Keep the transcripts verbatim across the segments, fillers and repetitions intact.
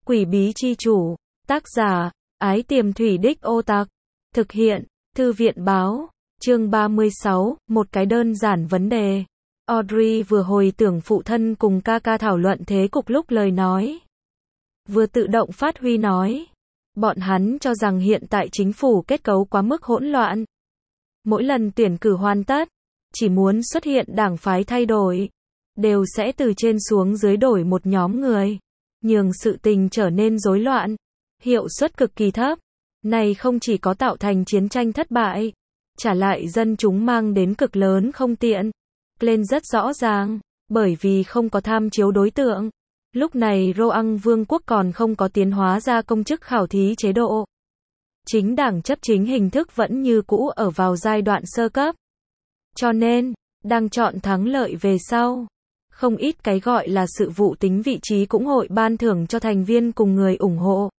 Quỷ bí chi chủ. Tác giả, Ái Tiềm Thủy Đích Ô Tạc. Thực hiện, Thư viện báo. Chương ba mươi sáu, một cái đơn giản vấn đề. Audrey vừa hồi tưởng phụ thân cùng ca ca thảo luận thế cục lúc lời nói. Vừa tự động phát huy nói. Bọn hắn cho rằng hiện tại chính phủ kết cấu quá mức hỗn loạn. Mỗi lần tuyển cử hoàn tất, chỉ muốn xuất hiện đảng phái thay đổi, đều sẽ từ trên xuống dưới đổi một nhóm người, nhường sự tình trở nên rối loạn, hiệu suất cực kỳ thấp. Này không chỉ có tạo thành chiến tranh thất bại, trả lại dân chúng mang đến cực lớn không tiện. Lên rất rõ ràng, bởi vì không có tham chiếu đối tượng. Lúc này Roang Vương quốc còn không có tiến hóa ra công chức khảo thí chế độ. Chính đảng chấp chính hình thức vẫn như cũ ở vào giai đoạn sơ cấp. Cho nên, đang chọn thắng lợi về sau. Không ít cái gọi là sự vụ tính vị trí cũng hội ban thưởng cho thành viên cùng người ủng hộ.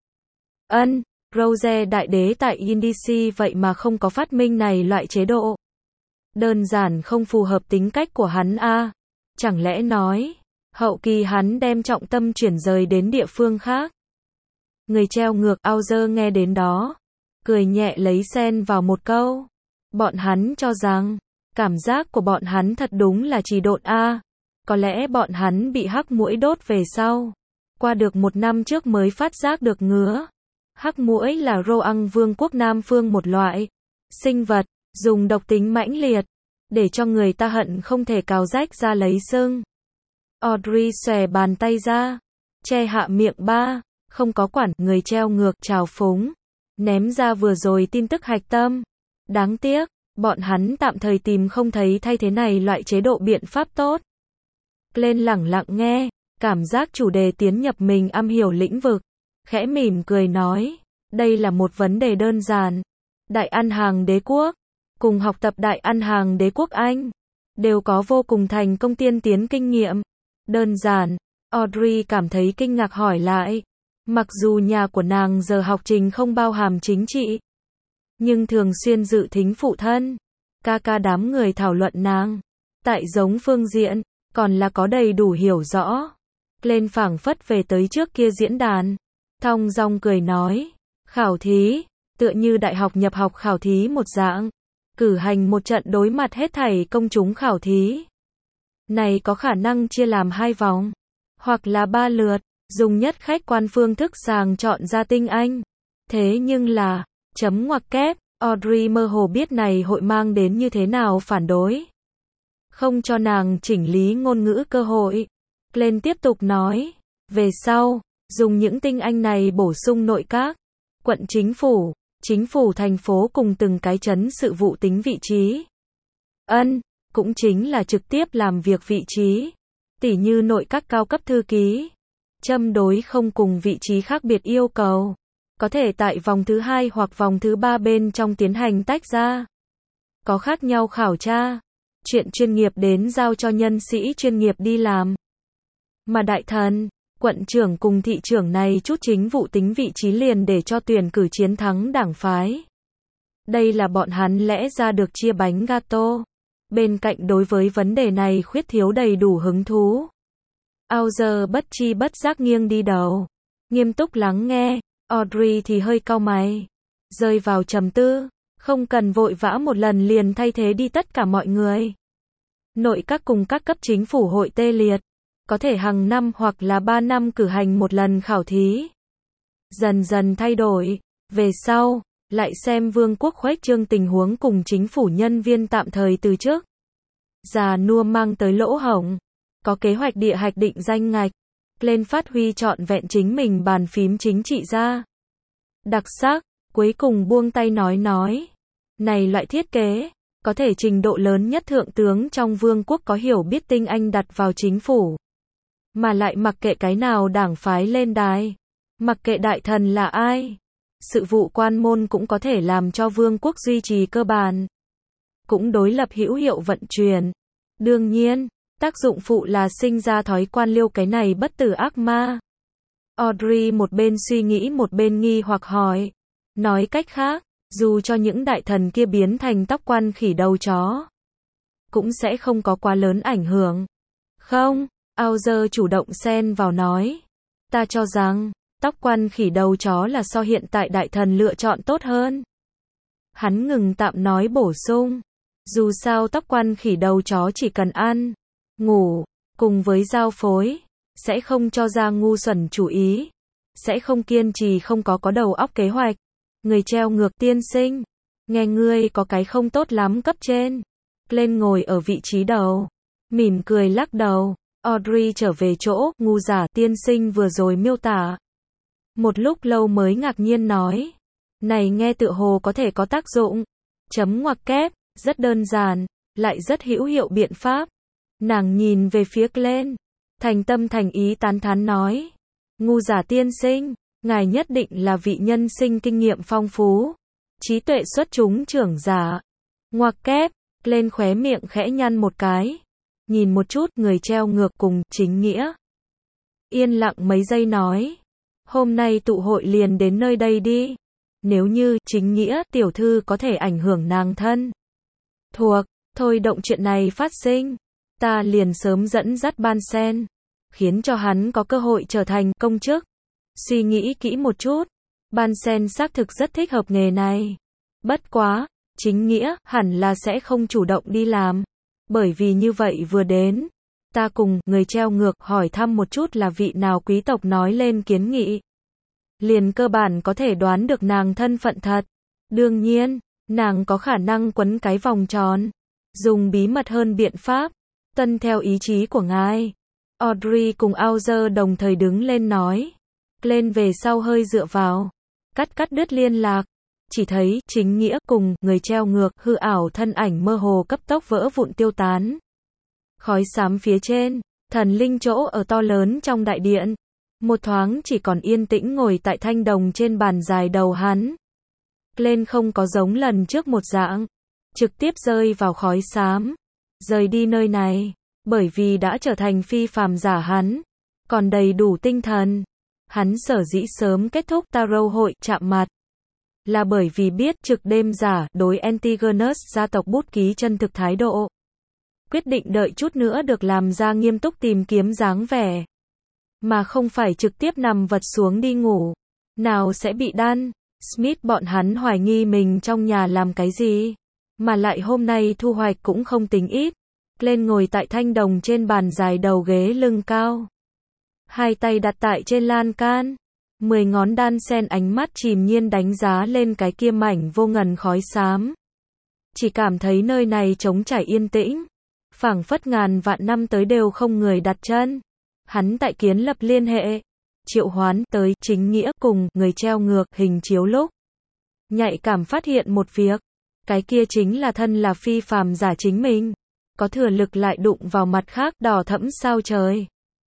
Ân, Rose đại đế tại Indici vậy mà không có phát minh này loại chế độ. Đơn giản không phù hợp tính cách của hắn a. À. Chẳng lẽ nói, hậu kỳ hắn đem trọng tâm chuyển rời đến địa phương khác. Người treo ngược Auger nghe đến đó, cười nhẹ lấy xen vào một câu. Bọn hắn cho rằng, cảm giác của bọn hắn thật đúng là trì độn a. À. Có lẽ bọn hắn bị hắc muỗi đốt về sau. Qua được một năm trước mới phát giác được ngứa. Hắc muỗi là Roang Vương quốc Nam Phương một loại sinh vật, dùng độc tính mãnh liệt, để cho người ta hận không thể cào rách ra lấy sưng. Audrey xòe bàn tay ra, che hạ miệng ba, không có quản, người treo ngược, trào phúng, ném ra vừa rồi tin tức hạch tâm. Đáng tiếc, bọn hắn tạm thời tìm không thấy thay thế này loại chế độ biện pháp tốt. Lên lẳng lặng nghe, cảm giác chủ đề tiến nhập mình am hiểu lĩnh vực, khẽ mỉm cười nói, đây là một vấn đề đơn giản. Đại Ăn Hàng Đế quốc, cùng học tập Đại Ăn Hàng Đế quốc Anh, đều có vô cùng thành công tiên tiến kinh nghiệm. Đơn giản, Audrey cảm thấy kinh ngạc hỏi lại. Mặc dù nhà của nàng giờ học trình không bao hàm chính trị, nhưng thường xuyên dự thính phụ thân, ca ca đám người thảo luận nàng. Tại giống phương diện, còn là có đầy đủ hiểu rõ. Lên phảng phất về tới trước kia diễn đàn, thong dong cười nói, khảo thí, tựa như đại học nhập học khảo thí một dạng, cử hành một trận đối mặt hết thảy công chúng khảo thí. Này có khả năng chia làm hai vòng, hoặc là ba lượt, dùng nhất khách quan phương thức sàng chọn ra tinh anh. Thế nhưng là, chấm ngoặc kép, Audrey mơ hồ biết này hội mang đến như thế nào phản đối. Không cho nàng chỉnh lý ngôn ngữ cơ hội. Lên tiếp tục nói, về sau, dùng những tinh anh này bổ sung nội các, quận chính phủ, chính phủ thành phố cùng từng cái trấn sự vụ tính vị trí. Ân, cũng chính là trực tiếp làm việc vị trí, tỉ như nội các cao cấp thư ký. Châm đối không cùng vị trí khác biệt yêu cầu, có thể tại vòng thứ hai hoặc vòng thứ ba bên trong tiến hành tách ra. Có khác nhau khảo tra, chuyện chuyên nghiệp đến giao cho nhân sĩ chuyên nghiệp đi làm. Mà đại thần, quận trưởng cùng thị trưởng này chút chính vụ tính vị trí liền để cho tuyển cử chiến thắng đảng phái. Đây là bọn hắn lẽ ra được chia bánh gato. Bên cạnh đối với vấn đề này khuyết thiếu đầy đủ hứng thú. Auger bất chi bất giác nghiêng đi đầu, nghiêm túc lắng nghe. Audrey thì hơi cau mày, rơi vào trầm tư, không cần vội vã một lần liền thay thế đi tất cả mọi người. Nội các cùng các cấp chính phủ hội tê liệt, có thể hàng năm hoặc là ba năm cử hành một lần khảo thí. Dần dần thay đổi, về sau, lại xem vương quốc khuếch trương tình huống cùng chính phủ nhân viên tạm thời từ chức. Già nua mang tới lỗ hổng, có kế hoạch địa hạch định danh ngạch, lên phát huy trọn vẹn chính mình bàn phím chính trị ra. Đặc sắc, cuối cùng buông tay nói nói. Này loại thiết kế, có thể trình độ lớn nhất thượng tướng trong vương quốc có hiểu biết tinh anh đặt vào chính phủ. Mà lại mặc kệ cái nào đảng phái lên đài, mặc kệ đại thần là ai, sự vụ quan môn cũng có thể làm cho vương quốc duy trì cơ bản. Cũng đối lập hữu hiệu vận chuyển. Đương nhiên, tác dụng phụ là sinh ra thói quan liêu cái này bất tử ác ma. Audrey một bên suy nghĩ một bên nghi hoặc hỏi. Nói cách khác, dù cho những đại thần kia biến thành tóc quan khỉ đầu chó, cũng sẽ không có quá lớn ảnh hưởng. Không, Auger chủ động xen vào nói. Ta cho rằng, Tóc quan khỉ đầu chó là so hiện tại đại thần lựa chọn tốt hơn. Hắn ngừng tạm nói bổ sung. Dù sao tóc quan khỉ đầu chó chỉ cần ăn, ngủ, cùng với giao phối, sẽ không cho ra ngu xuẩn chủ ý, sẽ không kiên trì không có có đầu óc kế hoạch. Người treo ngược tiên sinh, nghe ngươi có cái không tốt lắm cấp trên. Lên ngồi ở vị trí đầu, mỉm cười lắc đầu. Audrey trở về chỗ, ngu giả tiên sinh vừa rồi miêu tả. Một lúc lâu mới ngạc nhiên nói. Này nghe tựa hồ có thể có tác dụng. Chấm ngoặc kép, rất đơn giản, lại rất hữu hiệu biện pháp. Nàng nhìn về phía Glenn, thành tâm thành ý tán thán nói. Ngu giả tiên sinh, ngài nhất định là vị nhân sinh kinh nghiệm phong phú, trí tuệ xuất chúng trưởng giả. Ngoặc kép, lên khóe miệng khẽ nhăn một cái. Nhìn một chút người treo ngược cùng chính nghĩa. Yên lặng mấy giây nói. Hôm nay tụ hội liền đến nơi đây đi. Nếu như chính nghĩa tiểu thư có thể ảnh hưởng nàng thân thuộc, thôi động chuyện này phát sinh, ta liền sớm dẫn dắt Ban Sen, khiến cho hắn có cơ hội trở thành công chức. Suy nghĩ kỹ một chút, Ban Sen xác thực rất thích hợp nghề này. Bất quá, chính nghĩa hẳn là sẽ không chủ động đi làm, bởi vì như vậy vừa đến, ta cùng người treo ngược hỏi thăm một chút là vị nào quý tộc nói lên kiến nghị. Liền cơ bản có thể đoán được nàng thân phận thật. Đương nhiên, nàng có khả năng quấn cái vòng tròn, dùng bí mật hơn biện pháp, tuân theo ý chí của ngài. Audrey cùng Auger đồng thời đứng lên nói. Lên về sau hơi dựa vào, cắt cắt đứt liên lạc. Chỉ thấy chính nghĩa cùng người treo ngược hư ảo thân ảnh mơ hồ cấp tốc vỡ vụn tiêu tán. Khói xám phía trên, thần linh chỗ ở to lớn trong đại điện. Một thoáng chỉ còn yên tĩnh ngồi tại thanh đồng trên bàn dài đầu hắn. Lên không có giống lần trước một dạng, trực tiếp rơi vào khói xám, rời đi nơi này, bởi vì đã trở thành phi phàm giả hắn, còn đầy đủ tinh thần. Hắn sở dĩ sớm kết thúc Tarot hội chạm mặt, là bởi vì biết trực đêm giả đối Antigonus gia tộc bút ký chân thực thái độ. Quyết định đợi chút nữa được làm ra nghiêm túc tìm kiếm dáng vẻ, mà không phải trực tiếp nằm vật xuống đi ngủ. Nào sẽ bị đan Smith bọn hắn hoài nghi mình trong nhà làm cái gì, mà lại hôm nay thu hoạch cũng không tính ít. Lên ngồi tại thanh đồng trên bàn dài đầu ghế lưng cao, hai tay đặt tại trên lan can, mười ngón đan sen ánh mắt chìm nhiên đánh giá lên cái kia mảnh vô ngần khói xám. Chỉ cảm thấy nơi này trống trải yên tĩnh, phảng phất ngàn vạn năm tới đều không người đặt chân. Hắn tại kiến lập liên hệ, triệu hoán tới chính nghĩa cùng người treo ngược hình chiếu lúc, nhạy cảm phát hiện một việc, cái kia chính là thân là phi phàm giả chính mình, có thừa lực lại đụng vào mặt khác đỏ thẫm sao trời.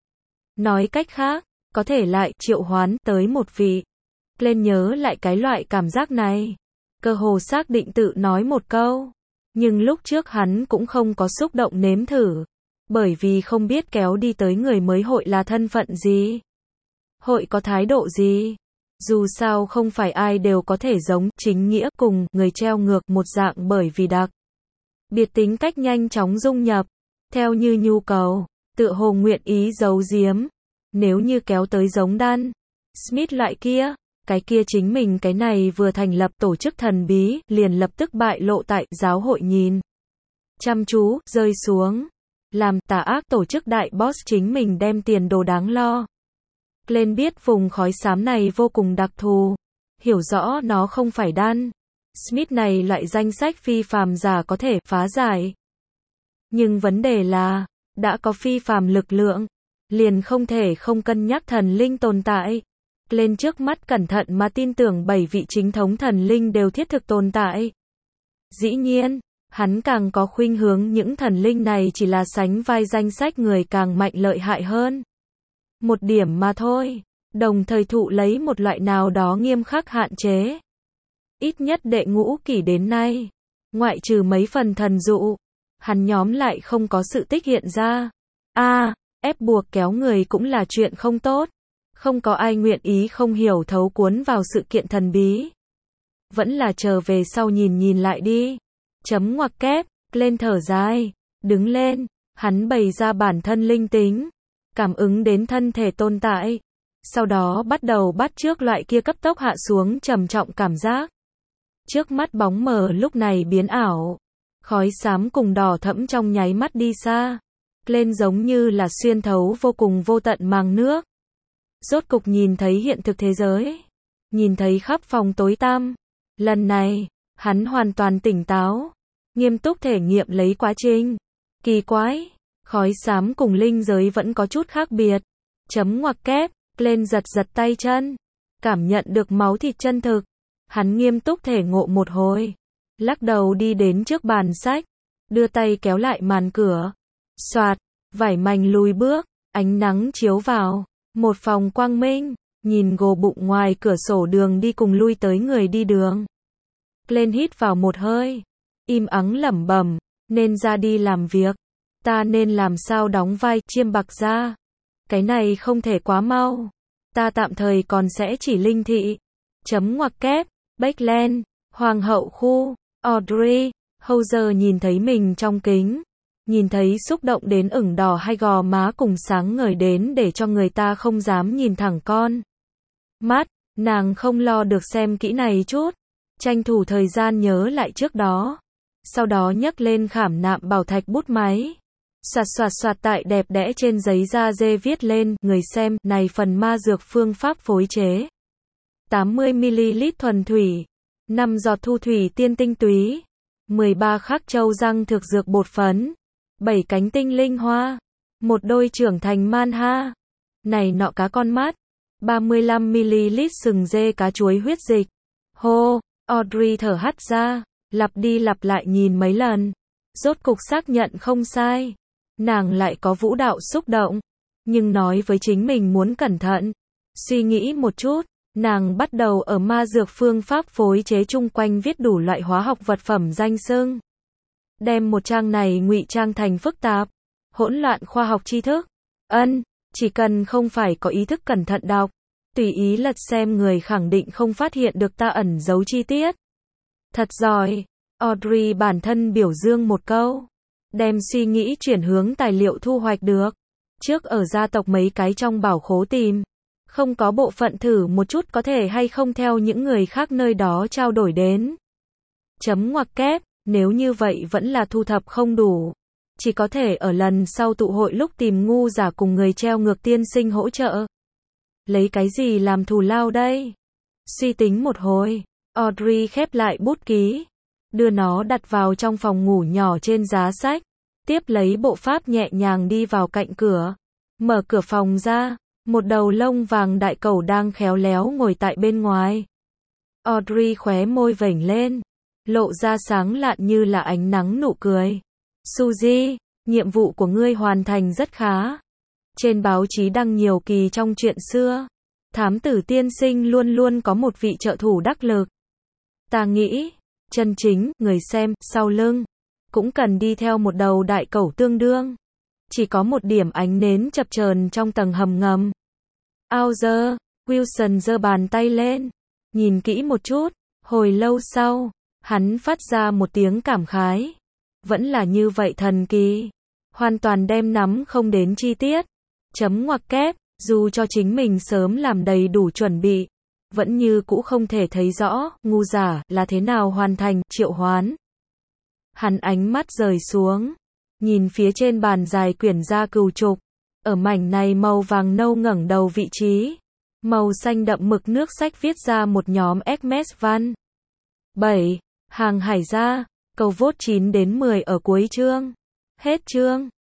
Nói cách khác, có thể lại triệu hoán tới một vị. Lên nhớ lại cái loại cảm giác này, cơ hồ xác định tự nói một câu, nhưng lúc trước hắn cũng không có xúc động nếm thử, bởi vì không biết kéo đi tới người mới hội là thân phận gì, hội có thái độ gì. Dù sao không phải ai đều có thể giống chính nghĩa cùng người treo ngược một dạng, bởi vì đặc biệt tính cách nhanh chóng dung nhập, theo như nhu cầu, tựa hồ nguyện ý giấu giếm. Nếu như kéo tới giống đan Smith loại kia, cái kia chính mình cái này vừa thành lập tổ chức thần bí, liền lập tức bại lộ tại giáo hội nhìn chăm chú, rơi xuống, làm tà ác tổ chức đại boss chính mình đem tiền đồ đáng lo. Lên biết vùng khói xám này vô cùng đặc thù, hiểu rõ nó không phải đan Smith này loại danh sách phi phàm giả có thể phá giải. Nhưng vấn đề là, đã có phi phàm lực lượng, liền không thể không cân nhắc thần linh tồn tại. Lên trước mắt cẩn thận mà tin tưởng bảy vị chính thống thần linh đều thiết thực tồn tại. Dĩ nhiên, hắn càng có khuynh hướng những thần linh này chỉ là sánh vai danh sách người càng mạnh lợi hại hơn một điểm mà thôi, đồng thời thụ lấy một loại nào đó nghiêm khắc hạn chế. Ít nhất đệ ngũ kỷ đến nay, ngoại trừ mấy phần thần dụ, hắn nhóm lại không có sự tích hiện ra. A, à, ép buộc kéo người cũng là chuyện không tốt. Không có ai nguyện ý không hiểu thấu cuốn vào sự kiện thần bí. Vẫn là chờ về sau nhìn nhìn lại đi. Chấm ngoặc kép, lên thở dài, đứng lên, hắn bày ra bản thân linh tính, cảm ứng đến thân thể tồn tại, sau đó bắt đầu bắt chước loại kia cấp tốc hạ xuống trầm trọng cảm giác. Trước mắt bóng mờ lúc này biến ảo, khói xám cùng đỏ thẫm trong nháy mắt đi xa, lên giống như là xuyên thấu vô cùng vô tận màng nước. Rốt cục nhìn thấy hiện thực thế giới, nhìn thấy khắp phòng tối tăm. Lần này, hắn hoàn toàn tỉnh táo, nghiêm túc thể nghiệm lấy quá trình. Kỳ quái, khói xám cùng linh giới vẫn có chút khác biệt. Chấm ngoặc kép, lên giật giật tay chân, cảm nhận được máu thịt chân thực. Hắn nghiêm túc thể ngộ một hồi, lắc đầu đi đến trước bàn sách, đưa tay kéo lại màn cửa. Soạt, vải mảnh lùi bước, ánh nắng chiếu vào, một phòng quang minh, nhìn gồ bụng ngoài cửa sổ đường đi cùng lui tới người đi đường. Lên hít vào một hơi, im ắng lẩm bẩm, nên ra đi làm việc, ta nên làm sao đóng vai chiêm bạc ra. Cái này không thể quá mau, ta tạm thời còn sẽ chỉ linh thị. Chấm ngoặc kép, Backland, Hoàng hậu khu, Audrey Hauser nhìn thấy mình trong kính, nhìn thấy xúc động đến ửng đỏ hai gò má cùng sáng ngời đến để cho người ta không dám nhìn thẳng con mắt, nàng không lo được xem kỹ này chút, tranh thủ thời gian nhớ lại trước đó, sau đó nhấc lên khảm nạm bảo thạch bút máy, soạt soạt soạt tại đẹp đẽ trên giấy da dê viết lên, người xem, này phần ma dược phương pháp phối chế. tám mươi mi li lít thuần thủy, năm giọt thu thủy tiên tinh túy, mười ba khắc châu răng thực dược bột phấn, bảy cánh tinh linh hoa, một đôi trưởng thành man ha, này nọ cá con mắt, ba mươi lăm mi li lít sừng dê cá chuối huyết dịch. Hô, Audrey thở hắt ra, lặp đi lặp lại nhìn mấy lần, rốt cục xác nhận không sai. Nàng lại có vũ đạo xúc động, nhưng nói với chính mình muốn cẩn thận. Suy nghĩ một chút, nàng bắt đầu ở ma dược phương pháp phối chế chung quanh viết đủ loại hóa học vật phẩm danh xưng. Đem một trang này ngụy trang thành phức tạp, hỗn loạn khoa học tri thức. Ân, chỉ cần không phải có ý thức cẩn thận đọc, tùy ý lật xem người khẳng định không phát hiện được ta ẩn giấu chi tiết. Thật giỏi, Audrey bản thân biểu dương một câu, đem suy nghĩ chuyển hướng tài liệu thu hoạch được. Trước ở gia tộc mấy cái trong bảo khố tìm, không có bộ phận thử một chút có thể hay không theo những người khác nơi đó trao đổi đến. Chấm ngoặc kép, nếu như vậy vẫn là thu thập không đủ, chỉ có thể ở lần sau tụ hội lúc tìm ngu giả cùng người treo ngược tiên sinh hỗ trợ. Lấy cái gì làm thù lao đây? Suy tính một hồi, Audrey khép lại bút ký, đưa nó đặt vào trong phòng ngủ nhỏ trên giá sách, tiếp lấy bộ pháp nhẹ nhàng đi vào cạnh cửa, mở cửa phòng ra, một đầu lông vàng đại cẩu đang khéo léo ngồi tại bên ngoài. Audrey khóe môi vểnh lên, lộ ra sáng lạn như là ánh nắng nụ cười. Suzy, nhiệm vụ của ngươi hoàn thành rất khá. Trên báo chí đăng nhiều kỳ trong chuyện xưa, thám tử tiên sinh luôn luôn có một vị trợ thủ đắc lực. Ta nghĩ, chân chính, người xem, sau lưng, cũng cần đi theo một đầu đại cẩu tương đương. Chỉ có một điểm ánh nến chập chờn trong tầng hầm ngầm. Hauser, Wilson giơ bàn tay lên, nhìn kỹ một chút, hồi lâu sau, hắn phát ra một tiếng cảm khái. Vẫn là như vậy thần kỳ, hoàn toàn đem nắm không đến chi tiết. Chấm ngoặc kép, dù cho chính mình sớm làm đầy đủ chuẩn bị, vẫn như cũ không thể thấy rõ, ngu giả, là thế nào hoàn thành, triệu hoán. Hắn ánh mắt rời xuống, nhìn phía trên bàn dài quyển gia cừu trục, ở mảnh này màu vàng nâu ngẩng đầu vị trí, màu xanh đậm mực nước sách viết ra một nhóm Hermes văn. bảy. Hàng hải gia, câu vốt chín đến mười ở cuối chương. Hết chương.